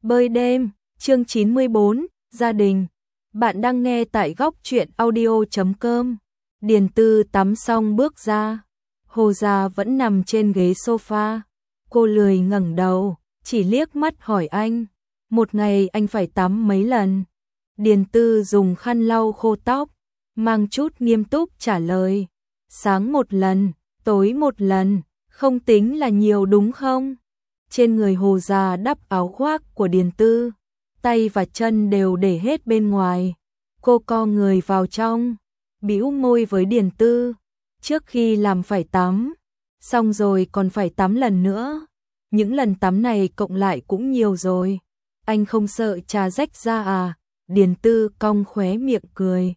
Bơi đêm, chương 94, gia đình. Bạn đang nghe tại góc truyện audio.com. Điền Tư tắm xong bước ra. Hồ Gia vẫn nằm trên ghế sofa. Cô lười ngẩng đầu, chỉ liếc mắt hỏi anh. Một ngày anh phải tắm mấy lần? Điền Tư dùng khăn lau khô tóc, mang chút nghiêm túc trả lời. Sáng một lần, tối một lần, không tính là nhiều đúng không? Trên người Hồ Gia đắp áo khoác của Điền Tư, tay và chân đều để hết bên ngoài. Cô co người vào trong, bĩu môi với Điền Tư. Trước khi làm phải tắm, xong rồi còn phải tắm lần nữa. Những lần tắm này cộng lại cũng nhiều rồi. Anh không sợ trà rách da à? Điền Tư cong khóe miệng cười.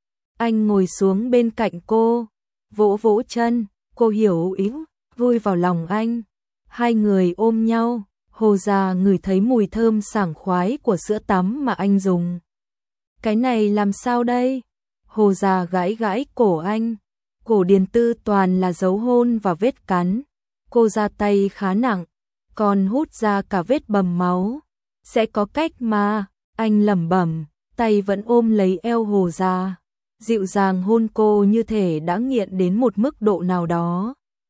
Anh ngồi xuống bên cạnh cô, vỗ vỗ chân, cô hiểu ý, vui vào lòng anh. Hai người ôm nhau, Hồ Gia ngửi thấy mùi thơm sảng khoái của sữa tắm mà anh dùng. Cái này làm sao đây? Hồ Gia gãi gãi cổ anh. Cổ Điền Tư toàn là dấu hôn và vết cắn. Cô ra tay khá nặng, còn hút ra cả vết bầm máu. Sẽ có cách mà, anh lẩm bẩm, tay vẫn ôm lấy eo Hồ Gia. Dịu dàng hôn cô như thể đã nghiện đến một mức độ nào đó.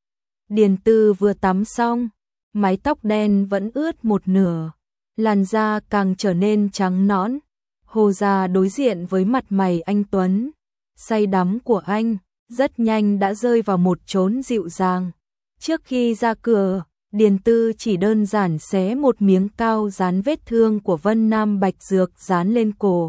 Điền Tư vừa tắm xong, mái tóc đen vẫn ướt một nửa, làn da càng trở nên trắng nõn. Hồ Gia đối diện với mặt mày anh tuấn, say đắm của anh, rất nhanh đã rơi vào một chốn dịu dàng. Trước khi ra cửa, Điền Tư chỉ đơn giản xé một miếng cao dán vết thương của Vân Nam Bạch Dược dán lên cổ.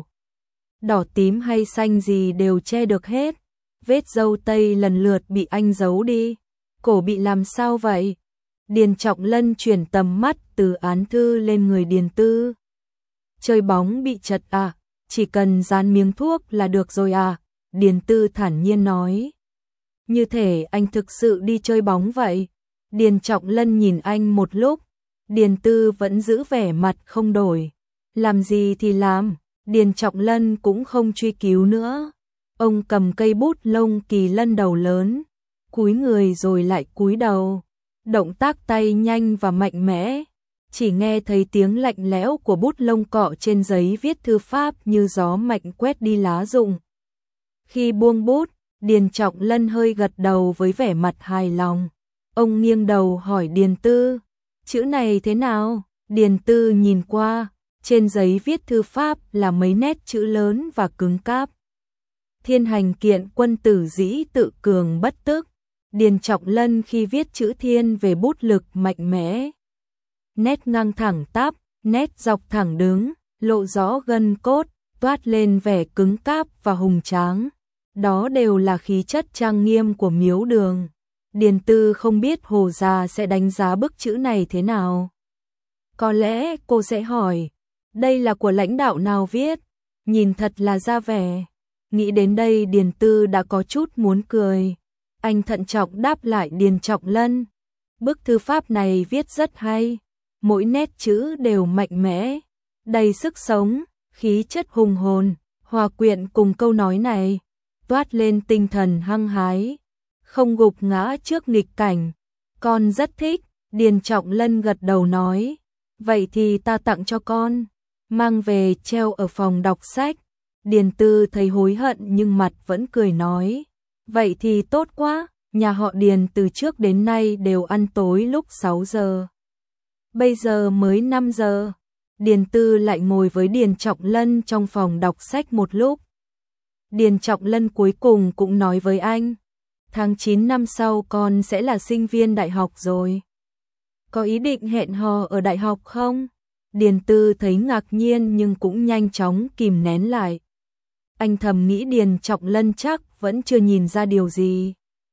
Đỏ tím hay xanh gì đều che được hết. Vết râu tây lần lượt bị anh giấu đi. Cổ bị làm sao vậy? Điền Trọng Lân chuyển tầm mắt từ án thư lên người Điền Tư. Chơi bóng bị trật à? Chỉ cần dán miếng thuốc là được rồi à? Điền Tư thản nhiên nói. Như thể anh thực sự đi chơi bóng vậy. Điền Trọng Lân nhìn anh một lúc. Điền Tư vẫn giữ vẻ mặt không đổi. Làm gì thì làm. Điền Trọng Lân cũng không truy cứu nữa. Ông cầm cây bút lông kỳ lân đầu lớn, cúi người rồi lại cúi đầu. Động tác tay nhanh và mạnh mẽ. Chỉ nghe thấy tiếng lạnh lẽo của bút lông cọ trên giấy viết thư pháp như gió mạnh quét đi lá rụng. Khi buông bút, Điền Trọng Lân hơi gật đầu với vẻ mặt hài lòng. Ông nghiêng đầu hỏi Điền Tư, chữ này thế nào? Điền Tư nhìn qua, trên giấy viết thư pháp là mấy nét chữ lớn và cứng cáp. Thiên hành kiện quân tử dĩ tự cường bất tức. Điền Trọng Lân khi viết chữ thiên về bút lực mạnh mẽ. Nét ngang thẳng tắp, nét dọc thẳng đứng, lộ rõ gân cốt, toát lên vẻ cứng cáp và hùng tráng. Đó đều là khí chất trang nghiêm của miếu đường. Điền Tư không biết Hồ Gia sẽ đánh giá bức chữ này thế nào. Có lẽ cô sẽ hỏi, đây là của lãnh đạo nào viết? Nhìn thật là ra vẻ. Nghĩ đến đây Điền Tư đã có chút muốn cười. Anh thận trọng đáp lại Điền Trọng Lân. Bức thư pháp này viết rất hay. Mỗi nét chữ đều mạnh mẽ, đầy sức sống, khí chất hùng hồn, hòa quyện cùng câu nói này, toát lên tinh thần hăng hái, không gục ngã trước nghịch cảnh. Con rất thích, Điền Trọng Lân gật đầu nói. Vậy thì ta tặng cho con, mang về treo ở phòng đọc sách. Điền Tư thấy hối hận nhưng mặt vẫn cười nói. Vậy thì tốt quá, nhà họ Điền từ trước đến nay đều ăn tối lúc 6 giờ. Bây giờ mới 5 giờ. Điền Tư lại ngồi với Điền Trọng Lân trong phòng đọc sách một lúc. Điền Trọng Lân cuối cùng cũng nói với anh. Tháng 9 năm sau con sẽ là sinh viên đại học rồi. Có ý định hẹn hò ở đại học không? Điền Tư thấy ngạc nhiên nhưng cũng nhanh chóng kìm nén lại. Anh thầm nghĩ Điền Trọng Lân chắc vẫn chưa nhìn ra điều gì.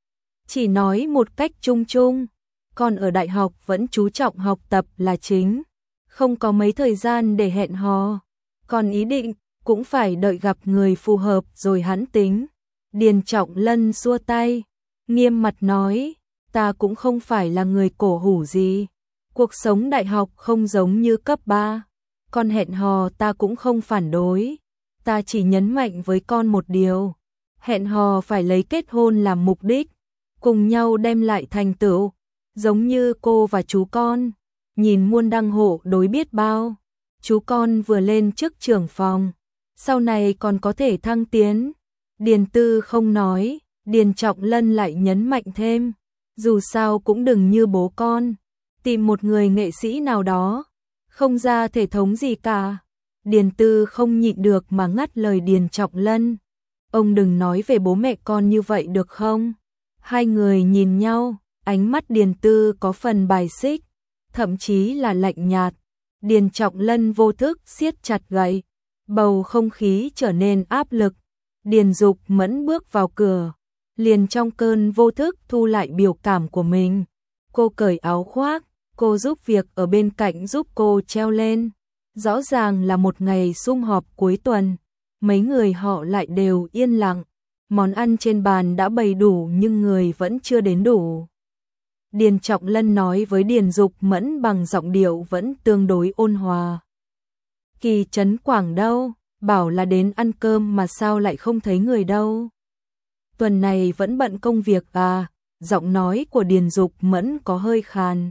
Chỉ nói một cách chung chung. Con ở đại học vẫn chú trọng học tập là chính. Không có mấy thời gian để hẹn hò. Còn ý định cũng phải đợi gặp người phù hợp rồi hẵng tính. Điền Trọng Lân xua tay, nghiêm mặt nói, ta cũng không phải là người cổ hủ gì. Cuộc sống đại học không giống như cấp 3. Con hẹn hò ta cũng không phản đối. Ta chỉ nhấn mạnh với con một điều. Hẹn hò phải lấy kết hôn làm mục đích. Cùng nhau đem lại thành tựu. Giống như cô và chú con. Nhìn muôn đăng hộ đối biết bao. chú con vừa lên chức trưởng phòng, sau này còn có thể thăng tiến. Điền Tư không nói, Điền Trọng Lân lại nhấn mạnh thêm, dù sao cũng đừng như bố con, tìm một người nghệ sĩ nào đó, không ra thể thống gì cả. Điền Tư không nhịn được mà ngắt lời Điền Trọng Lân, ông đừng nói về bố mẹ con như vậy được không? Hai người nhìn nhau, ánh mắt Điền Tư có phần bài xích, thậm chí là lạnh nhạt. Điền Trọng Lân vô thức siết chặt gậy, bầu không khí trở nên áp lực. Điền Dục Mẫn bước vào cửa, liền trong cơn vô thức thu lại biểu cảm của mình. Cô cởi áo khoác, cô giúp việc ở bên cạnh giúp cô treo lên. Rõ ràng là một ngày sum họp cuối tuần, mấy người họ lại đều yên lặng. Món ăn trên bàn đã bày đủ nhưng người vẫn chưa đến đủ. Điền Trọng Lân nói với Điền Dục Mẫn bằng giọng điệu vẫn tương đối ôn hòa. Kỳ Trấn Quảng đâu? Bảo là đến ăn cơm mà sao lại không thấy người đâu? Tuần này vẫn bận công việc à? Giọng nói của Điền Dục Mẫn có hơi khàn.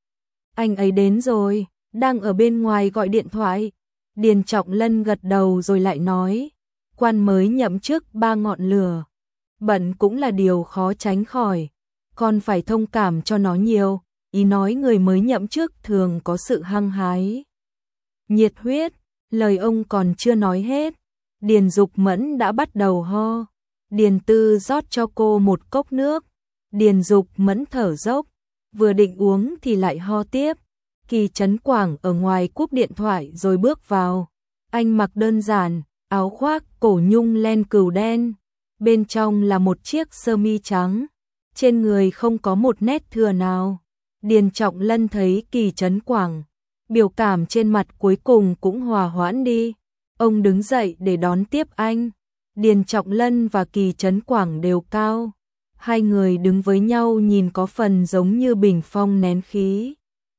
Anh ấy đến rồi, đang ở bên ngoài gọi điện thoại. Điền Trọng Lân gật đầu rồi lại nói, quan mới nhậm chức 3 ngọn lửa, bận cũng là điều khó tránh khỏi, còn phải thông cảm cho nó nhiều. Ý nói người mới nhậm chức thường có sự hăng hái, nhiệt huyết. Lời ông còn chưa nói hết, Điền Dục Mẫn đã bắt đầu ho. Điền Tư rót cho cô một cốc nước, Điền Dục Mẫn thở dốc, vừa định uống thì lại ho tiếp. Kỳ Trấn Quảng ở ngoài cúp điện thoại rồi bước vào. Anh mặc đơn giản, áo khoác cổ nhung len cừu đen, bên trong là một chiếc sơ mi trắng, trên người không có một nét thừa nào. Điền Trọng Lân thấy Kỳ Trấn Quảng, biểu cảm trên mặt cuối cùng cũng hòa hoãn đi. Ông đứng dậy để đón tiếp anh. Điền Trọng Lân và Kỳ Trấn Quảng đều cao. Hai người đứng với nhau nhìn có phần giống như bình phong nén khí.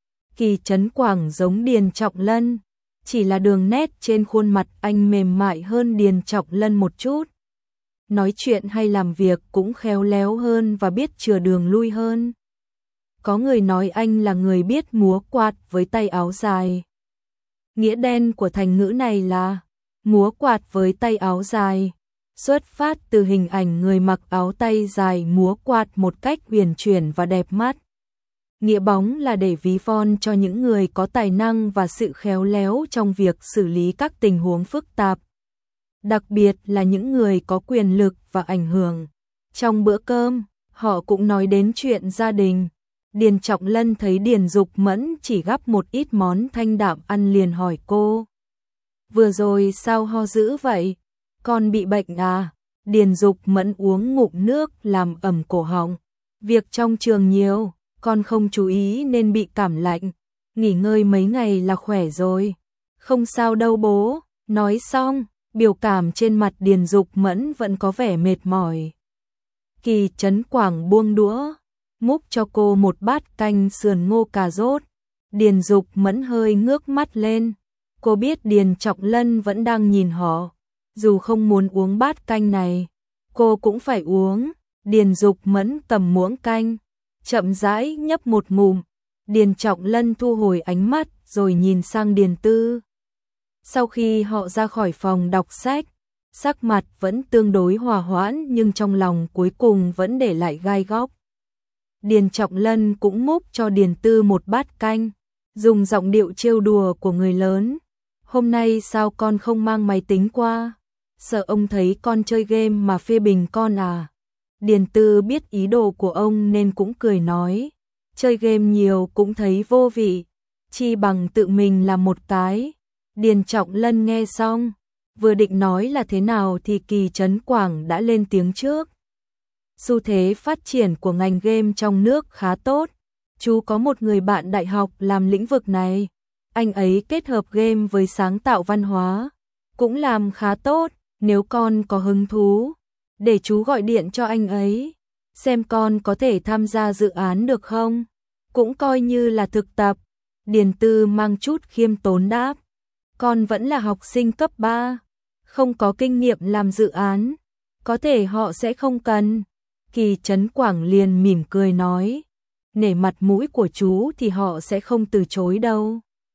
Kỳ Trấn Quảng giống Điền Trọng Lân, chỉ là đường nét trên khuôn mặt anh mềm mại hơn Điền Trọng Lân một chút. Nói chuyện hay làm việc cũng khéo léo hơn và biết chừa đường lui hơn. Có người nói anh là người biết múa quạt với tay áo dài. Nghĩa đen của thành ngữ này là múa quạt với tay áo dài, xuất phát từ hình ảnh người mặc áo tay dài múa quạt một cách huyền chuyển và đẹp mắt. Nghĩa bóng là để ví von cho những người có tài năng và sự khéo léo trong việc xử lý các tình huống phức tạp, đặc biệt là những người có quyền lực và ảnh hưởng. Trong bữa cơm, họ cũng nói đến chuyện gia đình. Điền Trọng Lân thấy Điền Dục Mẫn chỉ gắp một ít món thanh đạm ăn liền hỏi cô, vừa rồi sao ho dữ vậy? Con bị bệnh à? Điền Dục Mẫn uống ngụm nước làm ẩm cổ họng. Việc trong trường nhiều, con không chú ý nên bị cảm lạnh. Nghỉ ngơi mấy ngày là khỏe rồi. Không sao đâu bố. Nói xong, biểu cảm trên mặt Điền Dục Mẫn vẫn có vẻ mệt mỏi. Kỳ Trấn Quảng buông đũa, múc cho cô một bát canh sườn ngô cà rốt. Điền Dục Mẫn hơi ngước mắt lên. Cô biết Điền Trọng Lân vẫn đang nhìn họ. Dù không muốn uống bát canh này, cô cũng phải uống. Điền Dục Mẫn cầm muỗng canh, chậm rãi nhấp một ngụm. Điền Trọng Lân thu hồi ánh mắt rồi nhìn sang Điền Tư. Sau khi họ ra khỏi phòng đọc sách, sắc mặt vẫn tương đối hòa hoãn nhưng trong lòng cuối cùng vẫn để lại gai góc. Điền Trọng Lân cũng múc cho Điền Tư một bát canh, dùng giọng điệu trêu đùa của người lớn. Hôm nay sao con không mang máy tính qua? Sợ ông thấy con chơi game mà phê bình con à? Điền Tư biết ý đồ của ông nên cũng cười nói, chơi game nhiều cũng thấy vô vị, chi bằng tự mình làm một cái. Điền Trọng Lân nghe xong, vừa định nói là thế nào thì Kỳ Trấn Quảng đã lên tiếng trước. Xu thế phát triển của ngành game trong nước khá tốt, chú có một người bạn đại học làm lĩnh vực này, anh ấy kết hợp game với sáng tạo văn hóa, cũng làm khá tốt. Nếu con có hứng thú, để chú gọi điện cho anh ấy, xem con có thể tham gia dự án được không? Cũng coi như là thực tập. Điền Tư mang chút khiêm tốn đáp, con vẫn là học sinh cấp 3, không có kinh nghiệm làm dự án, có thể họ sẽ không cần. Kỳ Trấn Quảng liền mỉm cười nói, nể mặt mũi của chú thì họ sẽ không từ chối đâu.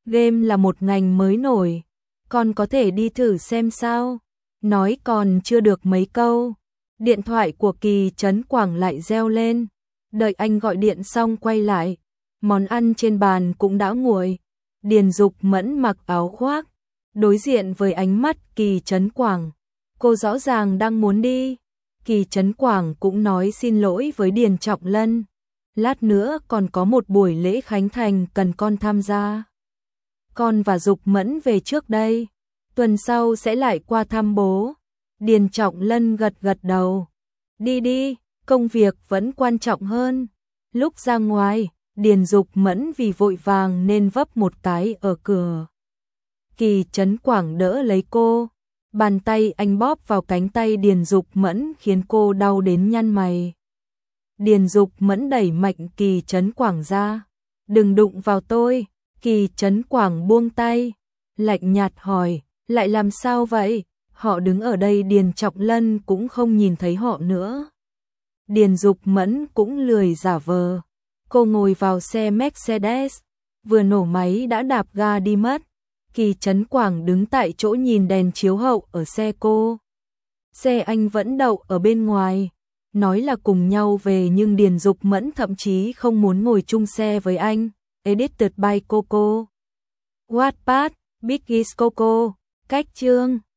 Game là một ngành mới nổi, con có thể đi thử xem sao. Nói còn chưa được mấy câu, điện thoại của Kỳ Trấn Quảng lại reo lên. Đợi anh gọi điện xong quay lại, món ăn trên bàn cũng đã nguội. Điền Dục Mẫn mặc áo khoác, đối diện với ánh mắt Kỳ Trấn Quảng. Cô rõ ràng đang muốn đi. Kỳ Trấn Quảng cũng nói xin lỗi với Điền Trọng Lân. Lát nữa còn có một buổi lễ khánh thành cần con tham gia. Con và Dục Mẫn về trước đây, tuần sau sẽ lại qua thăm bố. Điền Trọng Lân gật gật đầu. Đi đi, công việc vẫn quan trọng hơn. Lúc ra ngoài, Điền Dục Mẫn vì vội vàng nên vấp một cái ở cửa. Kỳ Trấn Quảng đỡ lấy cô, bàn tay anh bóp vào cánh tay Điền Dục Mẫn khiến cô đau đến nhăn mày. Điền Dục Mẫn đẩy mạnh Kỳ Trấn Quảng ra. Đừng đụng vào tôi. Kỳ Trấn Quảng buông tay, lạnh nhạt hỏi, lại làm sao vậy? Họ đứng ở đây, Điền Trọng Lân cũng không nhìn thấy họ nữa. Điền Dục Mẫn cũng lười giả vờ. Cô ngồi vào xe Mercedes, vừa nổ máy đã đạp ga đi mất. Kỳ Trấn Quảng đứng tại chỗ nhìn đèn chiếu hậu ở xe cô. Xe anh vẫn đậu ở bên ngoài, nói là cùng nhau về nhưng Điền Dục Mẫn thậm chí không muốn ngồi chung xe với anh. Edited by Coco. Wattpad, Big is Coco. Cách chương